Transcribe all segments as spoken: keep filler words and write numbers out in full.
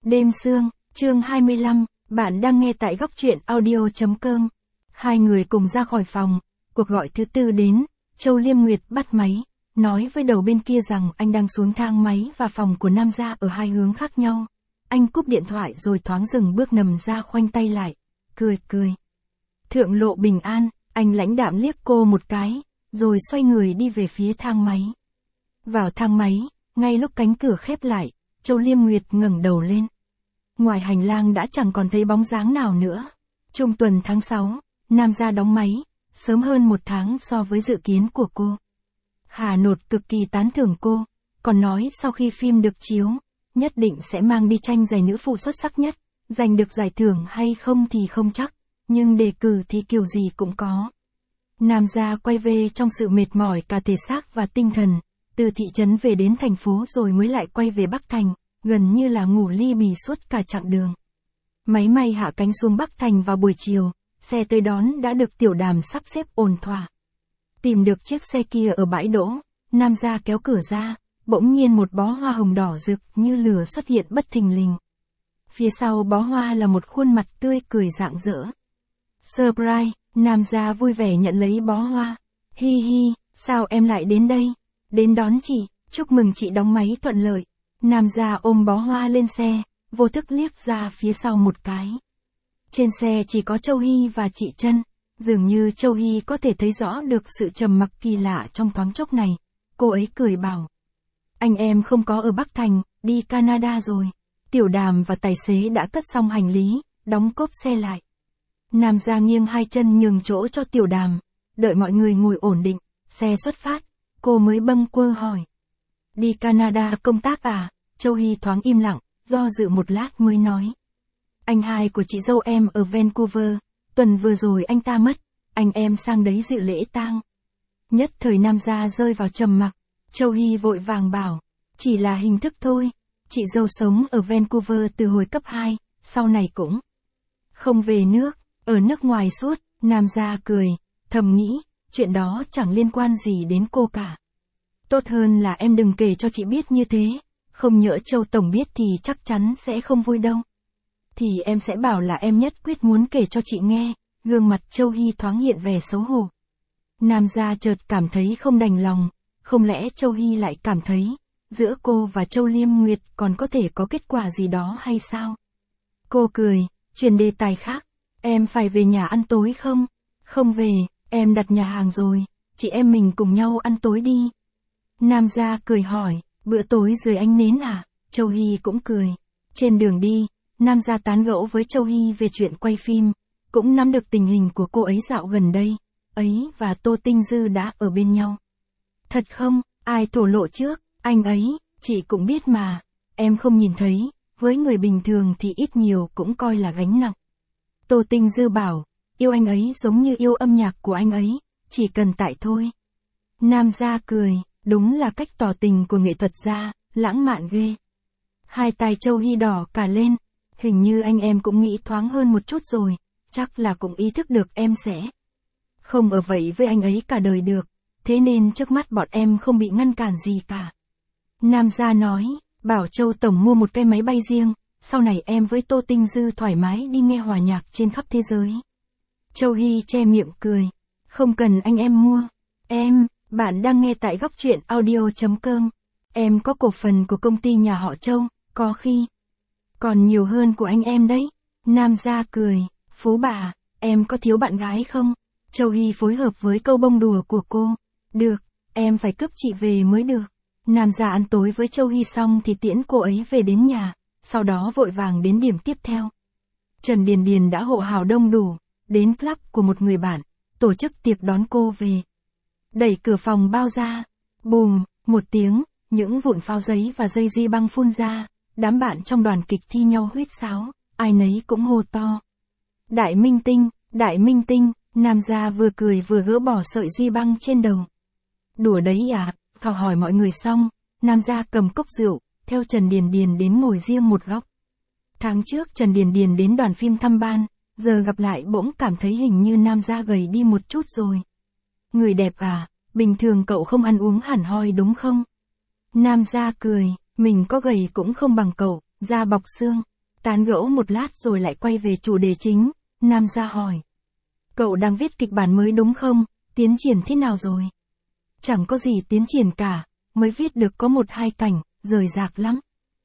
Đêm sương, chương hai mươi lăm, bạn đang nghe tại góc truyện audio chấm com. Hai người cùng ra khỏi phòng, cuộc gọi thứ tư đến, Châu Liêm Nguyệt bắt máy, nói với đầu bên kia rằng anh đang xuống thang máy và phòng của Nam gia ở hai hướng khác nhau. Anh cúp điện thoại rồi thoáng dừng bước nằm ra khoanh tay lại, cười cười. Thượng lộ bình an, anh lãnh đạm liếc cô một cái, rồi xoay người đi về phía thang máy. Vào thang máy, ngay lúc cánh cửa khép lại, Châu Liêm Nguyệt ngẩng đầu lên. Ngoài hành lang đã chẳng còn thấy bóng dáng nào nữa. Trung tuần tháng sáu, Nam gia đóng máy, sớm hơn một tháng so với dự kiến của cô. Hà Nột cực kỳ tán thưởng cô, còn nói sau khi phim được chiếu, nhất định sẽ mang đi tranh giành nữ phụ xuất sắc nhất, giành được giải thưởng hay không thì không chắc, nhưng đề cử thì kiểu gì cũng có. Nam gia quay về trong sự mệt mỏi cả thể xác và tinh thần, từ thị trấn về đến thành phố rồi mới lại quay về Bắc Thành, gần như là ngủ li bì suốt cả chặng đường. Máy may hạ cánh xuống Bắc Thành vào buổi chiều, xe tới đón đã được Tiểu Đàm sắp xếp ổn thỏa. Tìm được chiếc xe kia ở bãi đỗ, Nam gia kéo cửa ra, bỗng nhiên một bó hoa hồng đỏ rực như lửa xuất hiện bất thình lình. Phía sau bó hoa là một khuôn mặt tươi cười rạng rỡ. Surprise, Nam gia vui vẻ nhận lấy bó hoa. Hi hi, sao em lại đến đây? Đến đón chị, chúc mừng chị đóng máy thuận lợi. Nam gia ôm bó hoa lên xe, vô thức liếc ra phía sau một cái. Trên xe chỉ có Châu Hy và chị Trân, dường như Châu Hy có thể thấy rõ được sự trầm mặc kỳ lạ trong thoáng chốc này. Cô ấy cười bảo. Anh em không có ở Bắc Thành, đi Canada rồi. Tiểu Đàm và tài xế đã cất xong hành lý, đóng cốp xe lại. Nam gia nghiêng hai chân nhường chỗ cho Tiểu Đàm, đợi mọi người ngồi ổn định, xe xuất phát, cô mới bâng quơ hỏi. Đi Canada công tác à? Châu Hy thoáng im lặng, do dự một lát mới nói. Anh hai của chị dâu em ở Vancouver, tuần vừa rồi anh ta mất, anh em sang đấy dự lễ tang. Nhất thời Nam gia rơi vào trầm mặc, Châu Hy vội vàng bảo, chỉ là hình thức thôi, chị dâu sống ở Vancouver từ hồi cấp hai, sau này cũng không về nước, ở nước ngoài suốt. Nam gia cười, thầm nghĩ, chuyện đó chẳng liên quan gì đến cô cả. Tốt hơn là em đừng kể cho chị biết như thế, không nhỡ Châu Tổng biết thì chắc chắn sẽ không vui đâu. Thì em sẽ bảo là em nhất quyết muốn kể cho chị nghe, gương mặt Châu Hy thoáng hiện vẻ xấu hổ. Nam gia chợt cảm thấy không đành lòng, không lẽ Châu Hy lại cảm thấy, giữa cô và Châu Liêm Nguyệt còn có thể có kết quả gì đó hay sao? Cô cười, chuyển đề tài khác, em phải về nhà ăn tối không? Không về, em đặt nhà hàng rồi, chị em mình cùng nhau ăn tối đi. Nam gia cười hỏi, bữa tối dưới ánh nến à? Châu Hy cũng cười. Trên đường đi, Nam gia tán gẫu với Châu Hy về chuyện quay phim, cũng nắm được tình hình của cô ấy dạo gần đây, ấy và Tô Tinh Dư đã ở bên nhau. Thật không, ai thổ lộ trước, anh ấy, chị cũng biết mà, em không nhìn thấy, với người bình thường thì ít nhiều cũng coi là gánh nặng. Tô Tinh Dư bảo, yêu anh ấy giống như yêu âm nhạc của anh ấy, chỉ cần tại thôi. Nam gia cười, đúng là cách tỏ tình của nghệ thuật gia, lãng mạn ghê. Hai tay Châu Hy đỏ cả lên, hình như anh em cũng nghĩ thoáng hơn một chút rồi, chắc là cũng ý thức được em sẽ không ở vậy với anh ấy cả đời được, thế nên trước mắt bọn em không bị ngăn cản gì cả. Nam gia nói, bảo Châu Tổng mua một cái máy bay riêng, sau này em với Tô Tinh Dư thoải mái đi nghe hòa nhạc trên khắp thế giới. Châu Hy che miệng cười, không cần anh em mua, em, bạn đang nghe tại góc truyện audio chấm com, em có cổ phần của công ty nhà họ Châu, có khi còn nhiều hơn của anh em đấy. Nam gia cười, phú bà, em có thiếu bạn gái không? Châu Hy phối hợp với câu bông đùa của cô, được, em phải cướp chị về mới được. Nam gia ăn tối với Châu Hy xong thì tiễn cô ấy về đến nhà, sau đó vội vàng đến điểm tiếp theo. Trần Điền Điền đã hộ hào đông đủ, đến club của một người bạn, tổ chức tiệc đón cô về. Đẩy cửa phòng bao ra, bùm, một tiếng, những vụn pháo giấy và dây duy băng phun ra, đám bạn trong đoàn kịch thi nhau huýt sáo, ai nấy cũng hô to. Đại minh tinh, đại minh tinh, Nam gia vừa cười vừa gỡ bỏ sợi duy băng trên đầu. Đùa đấy à, khảo hỏi mọi người xong, Nam gia cầm cốc rượu, theo Trần Điền Điền đến ngồi riêng một góc. Tháng trước Trần Điền Điền đến đoàn phim thăm ban, giờ gặp lại bỗng cảm thấy hình như Nam gia gầy đi một chút rồi. Người đẹp à, bình thường cậu không ăn uống hẳn hoi đúng không? Nam gia cười, mình có gầy cũng không bằng cậu, da bọc xương. Tán gẫu một lát rồi lại quay về chủ đề chính, Nam gia hỏi. Cậu đang viết kịch bản mới đúng không, tiến triển thế nào rồi? Chẳng có gì tiến triển cả, mới viết được có một hai cảnh, rời rạc lắm.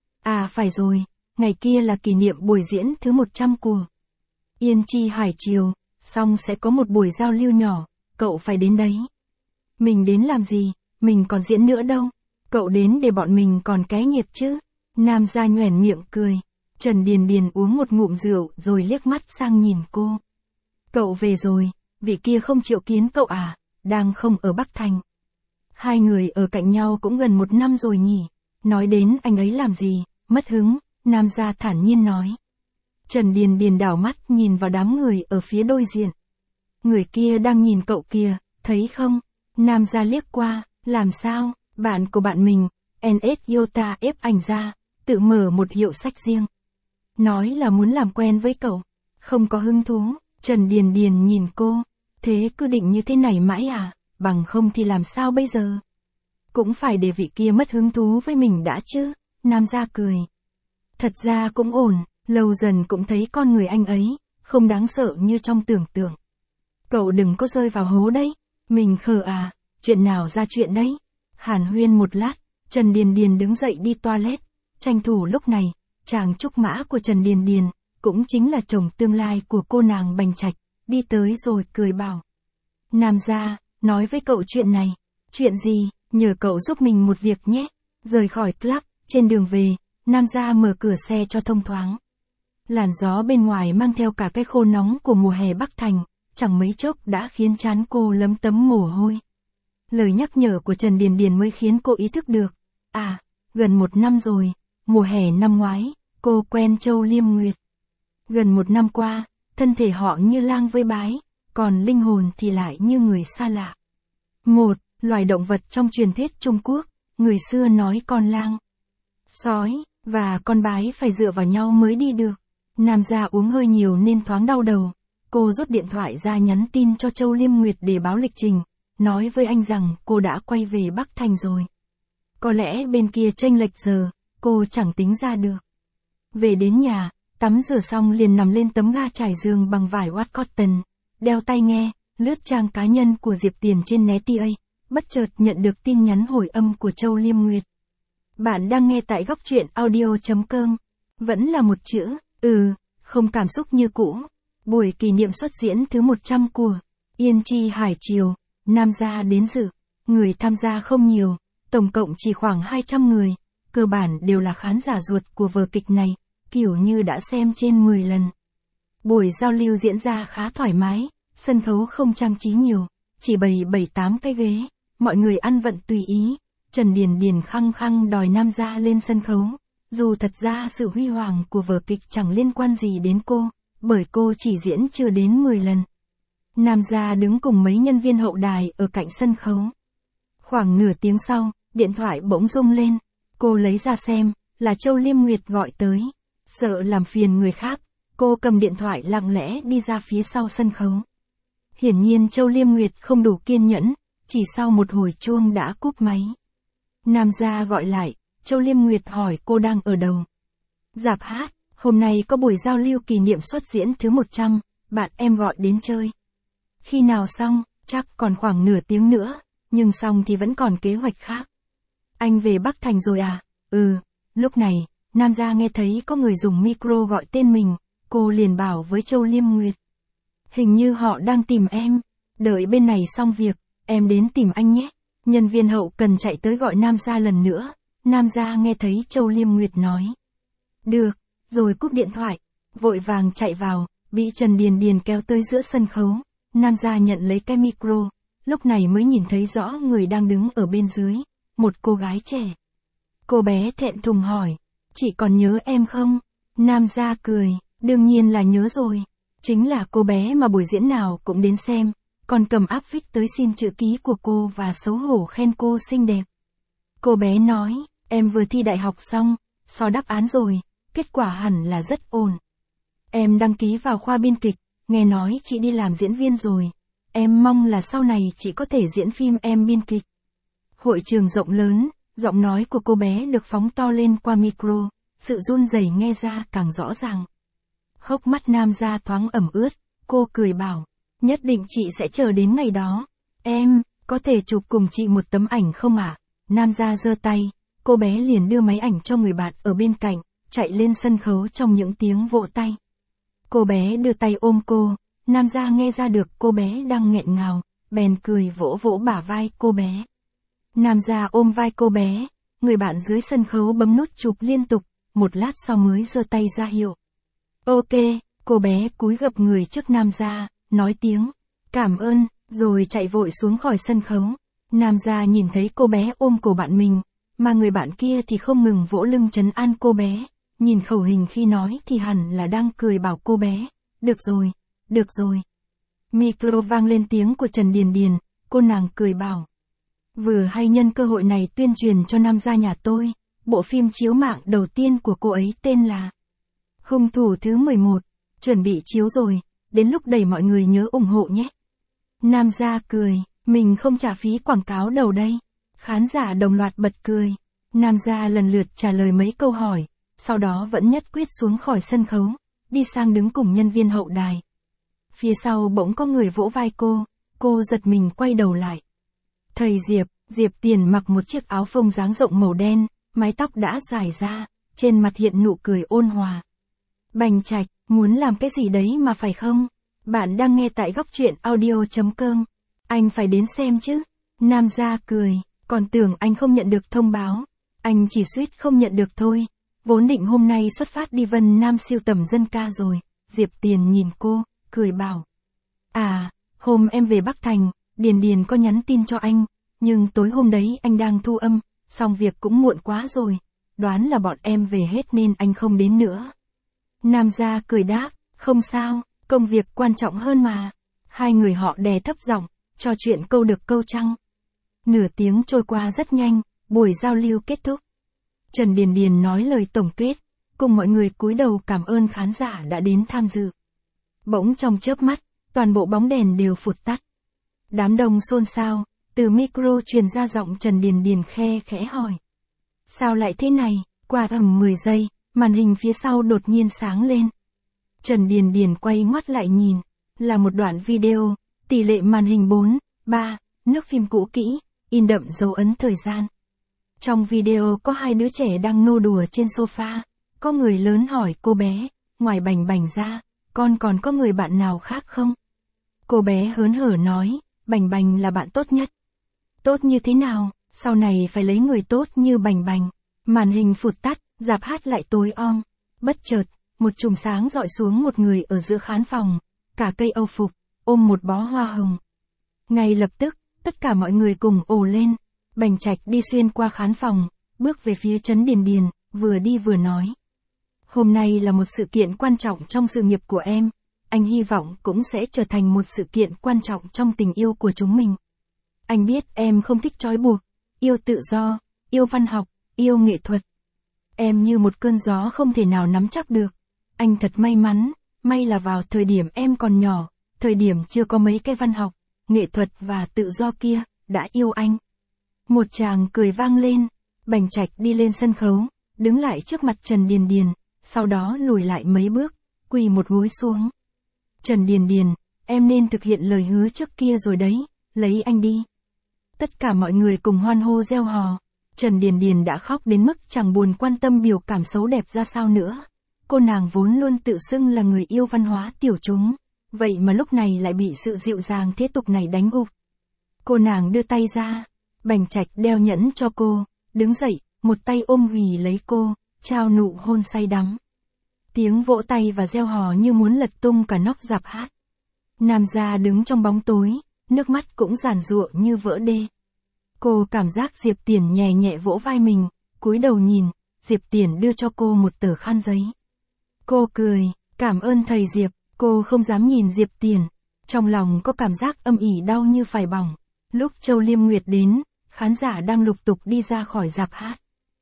À phải rồi, ngày kia là kỷ niệm buổi diễn thứ một trăm của Yên Chi Hải Triều, xong sẽ có một buổi giao lưu nhỏ, cậu phải đến đấy. Mình đến làm gì, mình còn diễn nữa đâu, cậu đến để bọn mình còn cái nhiệt chứ. Nam gia nhoẻn miệng cười, Trần Điền Điền uống một ngụm rượu rồi liếc mắt sang nhìn cô. Cậu về rồi, vị kia không triệu kiến cậu à, đang không ở Bắc Thành. Hai người ở cạnh nhau cũng gần một năm rồi nhỉ, nói đến anh ấy làm gì, mất hứng, Nam gia thản nhiên nói. Trần Điền Điền đảo mắt nhìn vào đám người ở phía đối diện. Người kia đang nhìn cậu kìa, thấy không? Nam gia liếc qua, làm sao, bạn của bạn mình, en ét Yota ép ảnh ra, tự mở một hiệu sách riêng. Nói là muốn làm quen với cậu, không có hứng thú, Trần Điền Điền nhìn cô, thế cứ định như thế này mãi à, bằng không thì làm sao bây giờ? Cũng phải để vị kia mất hứng thú với mình đã chứ, Nam gia cười. Thật ra cũng ổn, lâu dần cũng thấy con người anh ấy, không đáng sợ như trong tưởng tượng. Cậu đừng có rơi vào hố đấy, mình khờ à, chuyện nào ra chuyện đấy. Hàn huyên một lát, Trần Điền Điền đứng dậy đi toilet, tranh thủ lúc này, chàng trúc mã của Trần Điền Điền, cũng chính là chồng tương lai của cô nàng Bành Trạch, đi tới rồi cười bảo. Nam gia, nói với cậu chuyện này. Chuyện gì, nhờ cậu giúp mình một việc nhé. Rời khỏi club, trên đường về, Nam gia mở cửa xe cho thông thoáng. Làn gió bên ngoài mang theo cả cái khô nóng của mùa hè Bắc Thành, chẳng mấy chốc đã khiến trán cô lấm tấm mồ hôi. Lời nhắc nhở của Trần Điền Điền mới khiến cô ý thức được. À, gần một năm rồi, mùa hè năm ngoái, cô quen Châu Liêm Nguyệt. Gần một năm qua, thân thể họ như lang với bái, còn linh hồn thì lại như người xa lạ. Một, loài động vật trong truyền thuyết Trung Quốc, người xưa nói con lang, sói, và con bái phải dựa vào nhau mới đi được. Nam gia uống hơi nhiều nên thoáng đau đầu. Cô rút điện thoại ra nhắn tin cho Châu Liêm Nguyệt để báo lịch trình, nói với anh rằng cô đã quay về Bắc Thành rồi. Có lẽ bên kia chênh lệch giờ, cô chẳng tính ra được. Về đến nhà, tắm rửa xong liền nằm lên tấm ga trải giường bằng vải watt cotton, đeo tai nghe, lướt trang cá nhân của Diệp Tiền trên Neta, bất chợt nhận được tin nhắn hồi âm của Châu Liêm Nguyệt. Bạn đang nghe tại góc truyện audio chấm com. Vẫn là một chữ, ừ, không cảm xúc như cũ. Buổi kỷ niệm xuất diễn thứ một trăm của Yên Chi Hải Triều, Nam gia đến dự. Người tham gia không nhiều, tổng cộng chỉ khoảng hai trăm người, cơ bản đều là khán giả ruột của vở kịch này, kiểu như đã xem trên mười lần. Buổi giao lưu diễn ra khá thoải mái, sân khấu không trang trí nhiều, chỉ bày bảy tám cái ghế, mọi người ăn vận tùy ý. Trần Điền Điền khăng khăng đòi Nam gia lên sân khấu, dù thật ra sự huy hoàng của vở kịch chẳng liên quan gì đến cô, bởi cô chỉ diễn chưa đến mười lần. Nam gia đứng cùng mấy nhân viên hậu đài ở cạnh sân khấu. Khoảng nửa tiếng sau, điện thoại bỗng rung lên, cô lấy ra xem, là Châu Liêm Nguyệt gọi tới. Sợ làm phiền người khác, cô cầm điện thoại lặng lẽ đi ra phía sau sân khấu. Hiển nhiên Châu Liêm Nguyệt không đủ kiên nhẫn, chỉ sau một hồi chuông đã cúp máy. Nam gia gọi lại, Châu Liêm Nguyệt hỏi cô đang ở đâu. Rạp hát, hôm nay có buổi giao lưu kỷ niệm xuất diễn thứ một trăm, bạn em gọi đến chơi. Khi nào xong, chắc còn khoảng nửa tiếng nữa, nhưng xong thì vẫn còn kế hoạch khác. Anh về Bắc Thành rồi à? Ừ, lúc này, Nam gia nghe thấy có người dùng micro gọi tên mình, cô liền bảo với Châu Liêm Nguyệt. Hình như họ đang tìm em, đợi bên này xong việc, em đến tìm anh nhé. Nhân viên hậu cần chạy tới gọi Nam gia lần nữa, Nam gia nghe thấy Châu Liêm Nguyệt nói. Được, rồi cúp điện thoại, vội vàng chạy vào, bị Trần Điền Điền kéo tới giữa sân khấu. Nam gia nhận lấy cái micro, lúc này mới nhìn thấy rõ người đang đứng ở bên dưới, một cô gái trẻ. Cô bé thẹn thùng hỏi, chị còn nhớ em không? Nam gia cười, đương nhiên là nhớ rồi, chính là cô bé mà buổi diễn nào cũng đến xem, còn cầm áp phích tới xin chữ ký của cô và xấu hổ khen cô xinh đẹp. Cô bé nói, em vừa thi đại học xong, so đáp án rồi, kết quả hẳn là rất ổn. Em đăng ký vào khoa biên kịch, nghe nói chị đi làm diễn viên rồi. Em mong là sau này chị có thể diễn phim em biên kịch. Hội trường rộng lớn, giọng nói của cô bé được phóng to lên qua micro, sự run rẩy nghe ra càng rõ ràng. Hốc mắt Nam Gia thoáng ẩm ướt, cô cười bảo, nhất định chị sẽ chờ đến ngày đó. Em, có thể chụp cùng chị một tấm ảnh không ạ? À? Nam Gia giơ tay, cô bé liền đưa máy ảnh cho người bạn ở bên cạnh, chạy lên sân khấu trong những tiếng vỗ tay. Cô bé đưa tay ôm cô, Nam Gia nghe ra được cô bé đang nghẹn ngào, bèn cười vỗ vỗ bả vai cô bé. Nam Gia ôm vai cô bé, người bạn dưới sân khấu bấm nút chụp liên tục, một lát sau mới giơ tay ra hiệu. Ok, cô bé cúi gập người trước Nam Gia, nói tiếng, cảm ơn, rồi chạy vội xuống khỏi sân khấu. Nam Gia nhìn thấy cô bé ôm cổ bạn mình, mà người bạn kia thì không ngừng vỗ lưng trấn an cô bé, nhìn khẩu hình khi nói thì hẳn là đang cười bảo cô bé, được rồi, được rồi. Micro vang lên tiếng của Trần Điền Điền, cô nàng cười bảo. Vừa hay nhân cơ hội này tuyên truyền cho Nam Gia nhà tôi, bộ phim chiếu mạng đầu tiên của cô ấy tên là Hung thủ thứ mười một, chuẩn bị chiếu rồi, đến lúc đầy mọi người nhớ ủng hộ nhé. Nam Gia cười, mình không trả phí quảng cáo đầu đây. Khán giả đồng loạt bật cười. Nam Gia lần lượt trả lời mấy câu hỏi, sau đó vẫn nhất quyết xuống khỏi sân khấu, đi sang đứng cùng nhân viên hậu đài. Phía sau bỗng có người vỗ vai cô, cô giật mình quay đầu lại. Thầy Diệp, Diệp Tiền mặc một chiếc áo phông dáng rộng màu đen, mái tóc đã dài ra, trên mặt hiện nụ cười ôn hòa. Bành Trạch, muốn làm cái gì đấy mà phải không? Bạn đang nghe tại góc truyện audio chấm com. Anh phải đến xem chứ. Nam Gia cười, còn tưởng anh không nhận được thông báo. Anh chỉ suýt không nhận được thôi. Vốn định hôm nay xuất phát đi Vân Nam siêu tầm dân ca rồi. Diệp Tiền nhìn cô, cười bảo. À, hôm em về Bắc Thành, Điền Điền có nhắn tin cho anh, nhưng tối hôm đấy anh đang thu âm, xong việc cũng muộn quá rồi. Đoán là bọn em về hết nên anh không đến nữa. Nam Gia cười đáp, không sao, công việc quan trọng hơn mà. Hai người họ đè thấp giọng, trò chuyện câu được câu trăng. Nửa tiếng trôi qua rất nhanh, buổi giao lưu kết thúc. Trần Điền Điền nói lời tổng kết, cùng mọi người cúi đầu cảm ơn khán giả đã đến tham dự. Bỗng trong chớp mắt, toàn bộ bóng đèn đều phụt tắt. Đám đông xôn xao, từ micro truyền ra giọng Trần Điền Điền khe khẽ hỏi. Sao lại thế này? Qua ầm mười giây, màn hình phía sau đột nhiên sáng lên. Trần Điền Điền quay ngoắt lại nhìn, là một đoạn video, tỷ lệ màn hình bốn, ba, nước phim cũ kỹ, in đậm dấu ấn thời gian. Trong video có hai đứa trẻ đang nô đùa trên sofa, có người lớn hỏi cô bé, ngoài Bành Bành ra, con còn có người bạn nào khác không? Cô bé hớn hở nói, Bành Bành là bạn tốt nhất. Tốt như thế nào, sau này phải lấy người tốt như Bành Bành. Màn hình phụt tắt, rạp hát lại tối om. Bất chợt, một chùm sáng dọi xuống một người ở giữa khán phòng, cả cây âu phục, ôm một bó hoa hồng. Ngay lập tức, tất cả mọi người cùng ồ lên. Bành Trạch đi xuyên qua khán phòng, bước về phía Trấn Điền Điền, vừa đi vừa nói. Hôm nay là một sự kiện quan trọng trong sự nghiệp của em, anh hy vọng cũng sẽ trở thành một sự kiện quan trọng trong tình yêu của chúng mình. Anh biết em không thích trói buộc, yêu tự do, yêu văn học, yêu nghệ thuật. Em như một cơn gió không thể nào nắm chắc được. Anh thật may mắn, may là vào thời điểm em còn nhỏ, thời điểm chưa có mấy cái văn học, nghệ thuật và tự do kia, đã yêu anh. Một tràng cười vang lên, Bành Trạch đi lên sân khấu, đứng lại trước mặt Trần Điền Điền, sau đó lùi lại mấy bước, quỳ một gối xuống. Trần Điền Điền, em nên thực hiện lời hứa trước kia rồi đấy, lấy anh đi. Tất cả mọi người cùng hoan hô reo hò. Trần Điền Điền đã khóc đến mức chẳng buồn quan tâm biểu cảm xấu đẹp ra sao nữa. Cô nàng vốn luôn tự xưng là người yêu văn hóa tiểu chúng, vậy mà lúc này lại bị sự dịu dàng thế tục này đánh gục. Cô nàng đưa tay ra, Bành Trạch đeo nhẫn cho cô, đứng dậy, một tay ôm ghì lấy cô, trao nụ hôn say đắm. Tiếng vỗ tay và reo hò như muốn lật tung cả nóc rạp hát. Nam Gia đứng trong bóng tối, nước mắt cũng giàn giụa như vỡ đê. Cô cảm giác Diệp Tiền nhẹ nhẹ vỗ vai mình, cúi đầu nhìn, Diệp Tiền đưa cho cô một tờ khăn giấy. Cô cười, cảm ơn thầy Diệp, cô không dám nhìn Diệp Tiền, trong lòng có cảm giác âm ỉ đau như phải bỏng. Lúc Châu Liêm Nguyệt đến, khán giả đang lục tục đi ra khỏi rạp hát.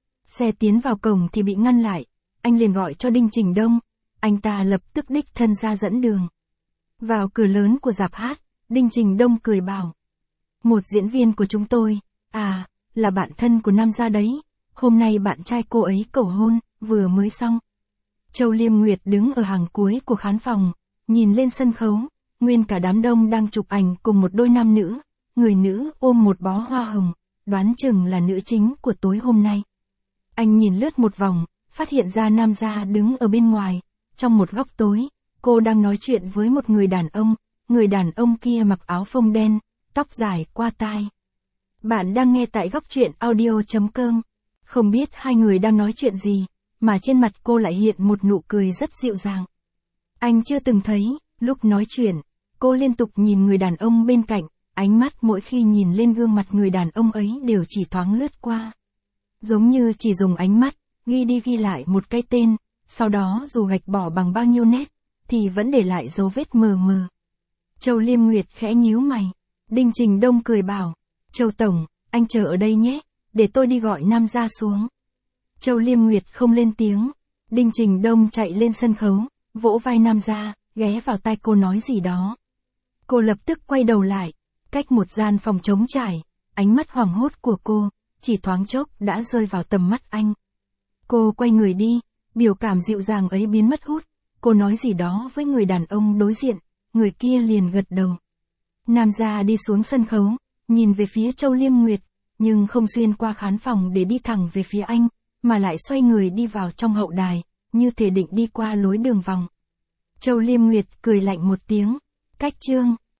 Xe tiến vào cổng thì bị ngăn lại, anh liền gọi cho Đinh Trình Đông, anh ta lập tức đích thân ra dẫn đường. Vào cửa lớn của rạp hát, Đinh Trình Đông cười bảo. Một diễn viên của chúng tôi, à, là bạn thân của Nam Gia đấy, hôm nay bạn trai cô ấy cầu hôn, vừa mới xong. Châu Liêm Nguyệt đứng ở hàng cuối của khán phòng, nhìn lên sân khấu, nguyên cả đám đông đang chụp ảnh cùng một đôi nam nữ, người nữ ôm một bó hoa hồng, đoán chừng là nữ chính của tối hôm nay. Anh nhìn lướt một vòng, phát hiện ra nam gia đứng ở bên ngoài, trong một góc tối, cô đang nói chuyện với một người đàn ông, người đàn ông kia mặc áo phông đen, tóc dài qua tai. Bạn đang nghe tại góc truyện audio chấm com. Không biết hai người đang nói chuyện gì, mà trên mặt cô lại hiện một nụ cười rất dịu dàng. Anh chưa từng thấy, lúc nói chuyện, cô liên tục nhìn người đàn ông bên cạnh, ánh mắt mỗi khi nhìn lên gương mặt người đàn ông ấy đều chỉ thoáng lướt qua. Giống như chỉ dùng ánh mắt, ghi đi ghi lại một cái tên, sau đó dù gạch bỏ bằng bao nhiêu nét, thì vẫn để lại dấu vết mờ mờ. Châu Liêm Nguyệt khẽ nhíu mày. Đinh Trình Đông cười bảo, Châu Tổng, anh chờ ở đây nhé, để tôi đi gọi nam gia xuống. Châu Liêm Nguyệt không lên tiếng. Đinh Trình Đông chạy lên sân khấu, vỗ vai nam gia, ghé vào tai cô nói gì đó. Cô lập tức quay đầu lại, cách một gian phòng trống trải, ánh mắt hoảng hốt của cô, chỉ thoáng chốc đã rơi vào tầm mắt anh. Cô quay người đi, biểu cảm dịu dàng ấy biến mất hút, cô nói gì đó với người đàn ông đối diện, người kia liền gật đầu. Nam gia đi xuống sân khấu, nhìn về phía Châu Liêm Nguyệt, nhưng không xuyên qua khán phòng để đi thẳng về phía anh, mà lại xoay người đi vào trong hậu đài, như thể định đi qua lối đường vòng. Châu Liêm Nguyệt cười lạnh một tiếng, cách chương.